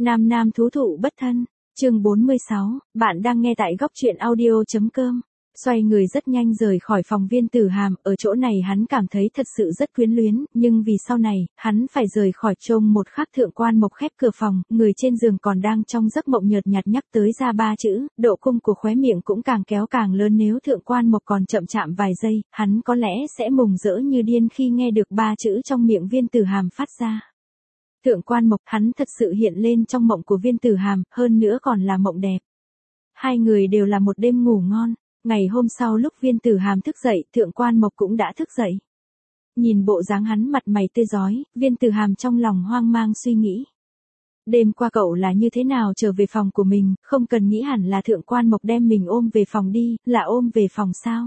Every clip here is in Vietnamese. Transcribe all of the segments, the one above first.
Nam nam thú thụ bất thân, chương 46, bạn đang nghe tại góc truyện audio.com. Xoay người rất nhanh rời khỏi phòng Viên Tử Hàm, ở chỗ này hắn cảm thấy thật sự rất quyến luyến, nhưng vì sau này, hắn phải rời khỏi trông một khắc Thượng Quan Mộc khép cửa phòng, người trên giường còn đang trong giấc mộng nhợt nhạt nhắc tới ra ba chữ, độ cung của khóe miệng cũng càng kéo càng lớn, nếu Thượng Quan Mộc còn chậm chạm vài giây, hắn có lẽ sẽ mừng rỡ như điên khi nghe được ba chữ trong miệng Viên Tử Hàm phát ra. Thượng Quan Mộc, hắn thật sự hiện lên trong mộng của Viên Tử Hàm, hơn nữa còn là mộng đẹp. Hai người đều là một đêm ngủ ngon. Ngày hôm sau lúc Viên Tử Hàm thức dậy, Thượng Quan Mộc cũng đã thức dậy. Nhìn bộ dáng hắn mặt mày tươi rói, Viên Tử Hàm trong lòng hoang mang suy nghĩ. Đêm qua cậu là như thế nào trở về phòng của mình, không cần nghĩ hẳn là Thượng Quan Mộc đem mình ôm về phòng đi, là ôm về phòng sao?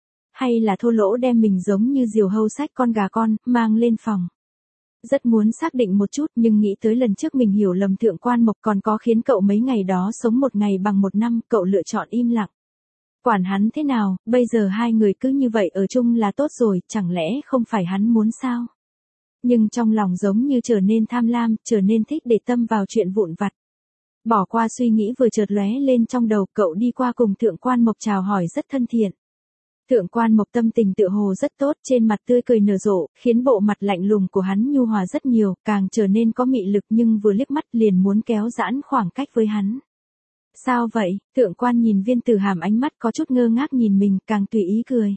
Hay là Thô Lỗ đem mình giống như diều hâu xách con gà con, mang lên phòng? Rất muốn xác định một chút nhưng nghĩ tới lần trước mình hiểu lầm Thượng Quan Mộc còn có khiến cậu mấy ngày đó sống một ngày bằng một năm, cậu lựa chọn im lặng. Quản hắn thế nào, bây giờ hai người cứ như vậy ở chung là tốt rồi, chẳng lẽ không phải hắn muốn sao? Nhưng trong lòng giống như trở nên tham lam, trở nên thích để tâm vào chuyện vụn vặt. Bỏ qua suy nghĩ vừa chợt lóe lên trong đầu, cậu đi qua cùng Thượng Quan Mộc chào hỏi rất thân thiện. Thượng Quan Mộc tâm tình tựa hồ rất tốt, trên mặt tươi cười nở rộ, khiến bộ mặt lạnh lùng của hắn nhu hòa rất nhiều, càng trở nên có mị lực, nhưng vừa liếc mắt liền muốn kéo giãn khoảng cách với hắn. Sao vậy? Thượng Quan nhìn Viên Tử Hàm, ánh mắt có chút ngơ ngác nhìn mình, càng tùy ý cười.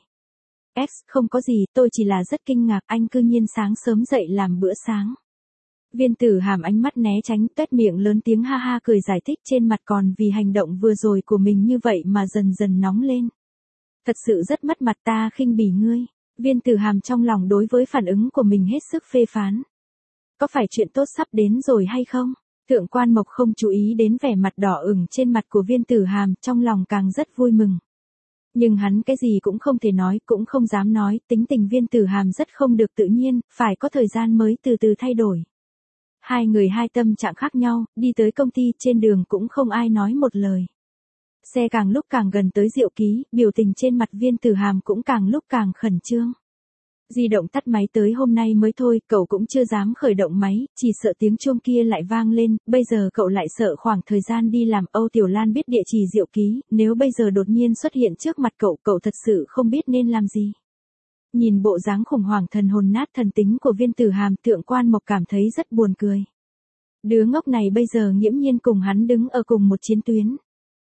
Không có gì, tôi chỉ là rất kinh ngạc, anh cư nhiên sáng sớm dậy làm bữa sáng. Viên Tử Hàm ánh mắt né tránh, tuét miệng lớn tiếng ha ha cười giải thích, trên mặt còn vì hành động vừa rồi của mình như vậy mà dần dần nóng lên. Thật sự rất mất mặt, ta khinh bỉ ngươi. Viên Tử Hàm trong lòng đối với phản ứng của mình hết sức phê phán. Có phải chuyện tốt sắp đến rồi hay không? Thượng Quan Mộc không chú ý đến vẻ mặt đỏ ửng trên mặt của Viên Tử Hàm, trong lòng càng rất vui mừng. Nhưng hắn cái gì cũng không thể nói, cũng không dám nói, tính tình Viên Tử Hàm rất không được tự nhiên, phải có thời gian mới từ từ thay đổi. Hai người hai tâm trạng khác nhau, đi tới công ty, trên đường cũng không ai nói một lời. Xe càng lúc càng gần tới Diệu Ký, biểu tình trên mặt Viên Tử Hàm cũng càng lúc càng khẩn trương. Di động tắt máy tới hôm nay mới thôi, cậu cũng chưa dám khởi động máy, chỉ sợ tiếng chuông kia lại vang lên, bây giờ cậu lại sợ khoảng thời gian đi làm. Âu Tiểu Lan biết địa chỉ Diệu Ký, nếu bây giờ đột nhiên xuất hiện trước mặt cậu, cậu thật sự không biết nên làm gì. Nhìn bộ dáng khủng hoảng thần hồn nát thần tính của Viên Tử Hàm, Thượng Quan Mộc cảm thấy rất buồn cười. Đứa ngốc này bây giờ nghiễm nhiên cùng hắn đứng ở cùng một chiến tuyến.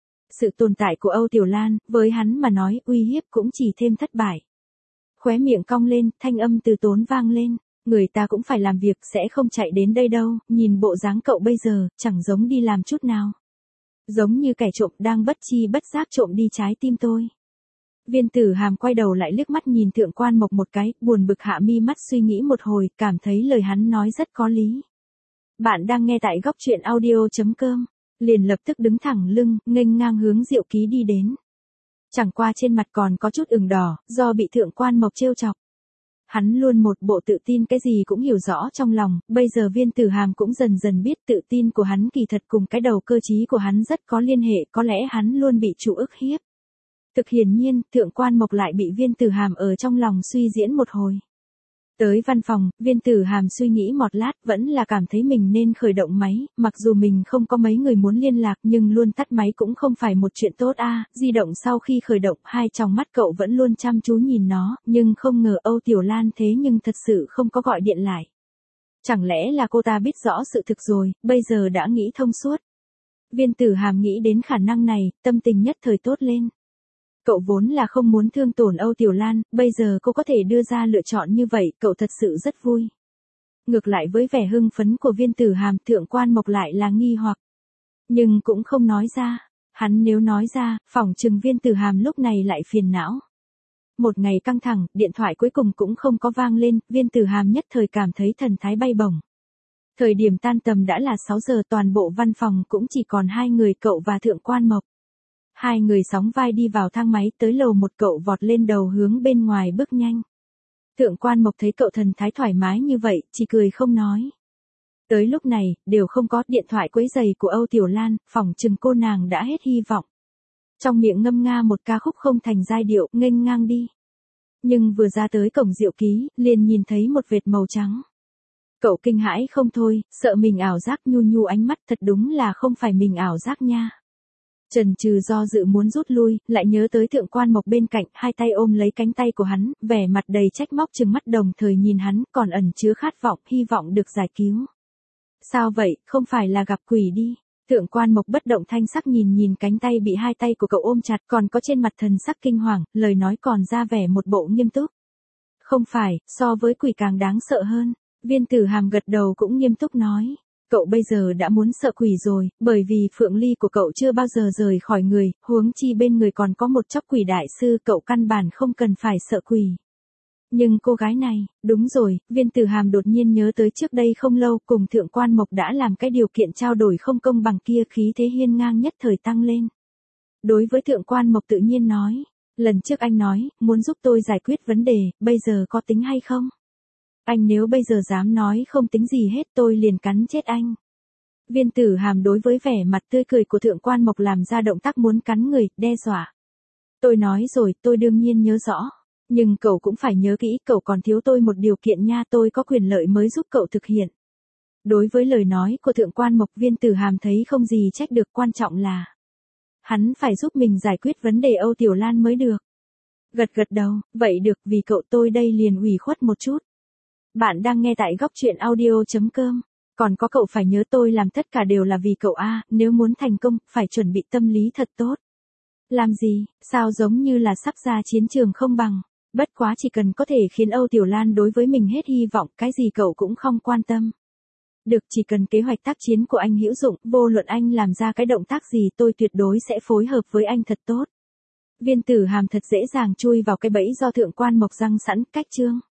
Sự tồn tại của Âu Tiểu Lan, với hắn mà nói, uy hiếp cũng chỉ thêm thất bại. Khóe miệng cong lên, thanh âm từ tốn vang lên, người ta cũng phải làm việc, sẽ không chạy đến đây đâu, nhìn bộ dáng cậu bây giờ, chẳng giống đi làm chút nào. Giống như kẻ trộm đang bất chi bất giác trộm đi trái tim tôi. Viên Tử Hàm quay đầu lại liếc mắt nhìn Thượng Quan Mộc một cái, buồn bực hạ mi mắt suy nghĩ một hồi, cảm thấy lời hắn nói rất có lý. Bạn đang nghe tại góc truyện audio.com. Liền lập tức đứng thẳng lưng, nghênh ngang hướng Diệu Ký đi đến. Chẳng qua trên mặt còn có chút ửng đỏ, do bị Thượng Quan Mộc trêu chọc. Hắn luôn một bộ tự tin, cái gì cũng hiểu rõ trong lòng, bây giờ Viên Tử Hàm cũng dần dần biết tự tin của hắn kỳ thật cùng cái đầu cơ trí của hắn rất có liên hệ, có lẽ hắn luôn bị chủ ức hiếp. Thực hiển nhiên, Thượng Quan Mộc lại bị Viên Tử Hàm ở trong lòng suy diễn một hồi. Tới văn phòng, Viên Tử Hàm suy nghĩ một lát, vẫn là cảm thấy mình nên khởi động máy, mặc dù mình không có mấy người muốn liên lạc nhưng luôn tắt máy cũng không phải một chuyện tốt a. Di động sau khi khởi động, hai tròng mắt cậu vẫn luôn chăm chú nhìn nó, nhưng không ngờ Âu Tiểu Lan thế nhưng thật sự không có gọi điện lại. Chẳng lẽ là cô ta biết rõ sự thực rồi, bây giờ đã nghĩ thông suốt. Viên Tử Hàm nghĩ đến khả năng này, tâm tình nhất thời tốt lên. Cậu vốn là không muốn thương tổn Âu Tiểu Lan, bây giờ cô có thể đưa ra lựa chọn như vậy, cậu thật sự rất vui. Ngược lại với vẻ hưng phấn của Viên Tử Hàm, Thượng Quan Mộc lại là nghi hoặc. Nhưng cũng không nói ra, hắn nếu nói ra, phỏng chừng Viên Tử Hàm lúc này lại phiền não. Một ngày căng thẳng, điện thoại cuối cùng cũng không có vang lên, Viên Tử Hàm nhất thời cảm thấy thần thái bay bổng. Thời điểm tan tầm đã là 6 giờ, toàn bộ văn phòng cũng chỉ còn hai người, cậu và Thượng Quan Mộc. Hai người sóng vai đi vào thang máy, tới lầu một, cậu vọt lên đầu hướng bên ngoài bước nhanh. Thượng Quan Mộc thấy cậu thần thái thoải mái như vậy, chỉ cười không nói. Tới lúc này, đều không có điện thoại quấy giày của Âu Tiểu Lan, phỏng chừng cô nàng đã hết hy vọng. Trong miệng ngâm nga một ca khúc không thành giai điệu, nghênh ngang đi. Nhưng vừa ra tới cổng Diệu Ký, liền nhìn thấy một vệt màu trắng. Cậu kinh hãi không thôi, sợ mình ảo giác, nhu nhu ánh mắt, thật đúng là không phải mình ảo giác nha. Chần chừ do dự muốn rút lui, lại nhớ tới Thượng Quan Mộc bên cạnh, hai tay ôm lấy cánh tay của hắn, vẻ mặt đầy trách móc, trừng mắt đồng thời nhìn hắn, còn ẩn chứa khát vọng, hy vọng được giải cứu. Sao vậy, không phải là gặp quỷ đi. Thượng Quan Mộc bất động thanh sắc nhìn cánh tay bị hai tay của cậu ôm chặt, còn có trên mặt thần sắc kinh hoàng, lời nói còn ra vẻ một bộ nghiêm túc. Không phải, so với quỷ càng đáng sợ hơn. Viên Tử Hàm gật đầu cũng nghiêm túc nói. Cậu bây giờ đã muốn sợ quỷ rồi, bởi vì phượng ly của cậu chưa bao giờ rời khỏi người, huống chi bên người còn có một chóc quỷ đại sư, cậu căn bản không cần phải sợ quỷ. Nhưng cô gái này, đúng rồi, Viên Tử Hàm đột nhiên nhớ tới trước đây không lâu cùng Thượng Quan Mộc đã làm cái điều kiện trao đổi không công bằng kia, khí thế hiên ngang nhất thời tăng lên. Đối với Thượng Quan Mộc tự nhiên nói, lần trước anh nói, muốn giúp tôi giải quyết vấn đề, bây giờ có tính hay không? Anh nếu bây giờ dám nói không tính gì hết tôi liền cắn chết anh. Viên Tử Hàm đối với vẻ mặt tươi cười của Thượng Quan Mộc làm ra động tác muốn cắn người, đe dọa. Tôi nói rồi, tôi đương nhiên nhớ rõ. Nhưng cậu cũng phải nhớ kỹ, cậu còn thiếu tôi một điều kiện nha, tôi có quyền lợi mới giúp cậu thực hiện. Đối với lời nói của Thượng Quan Mộc, Viên Tử Hàm thấy không gì trách được, quan trọng là hắn phải giúp mình giải quyết vấn đề Âu Tiểu Lan mới được. Gật đầu, vậy được, vì cậu tôi đây liền ủy khuất một chút. Bạn đang nghe tại góc truyện audio.com. Còn có cậu phải nhớ tôi làm tất cả đều là vì cậu a, nếu muốn thành công, phải chuẩn bị tâm lý thật tốt. Làm gì, sao giống như là sắp ra chiến trường không bằng. Bất quá chỉ cần có thể khiến Âu Tiểu Lan đối với mình hết hy vọng, cái gì cậu cũng không quan tâm. Được, chỉ cần kế hoạch tác chiến của anh hữu dụng, vô luận anh làm ra cái động tác gì tôi tuyệt đối sẽ phối hợp với anh thật tốt. Viên Tử Hàm thật dễ dàng chui vào cái bẫy do Thượng Quan Mộc răng sẵn, cách chương.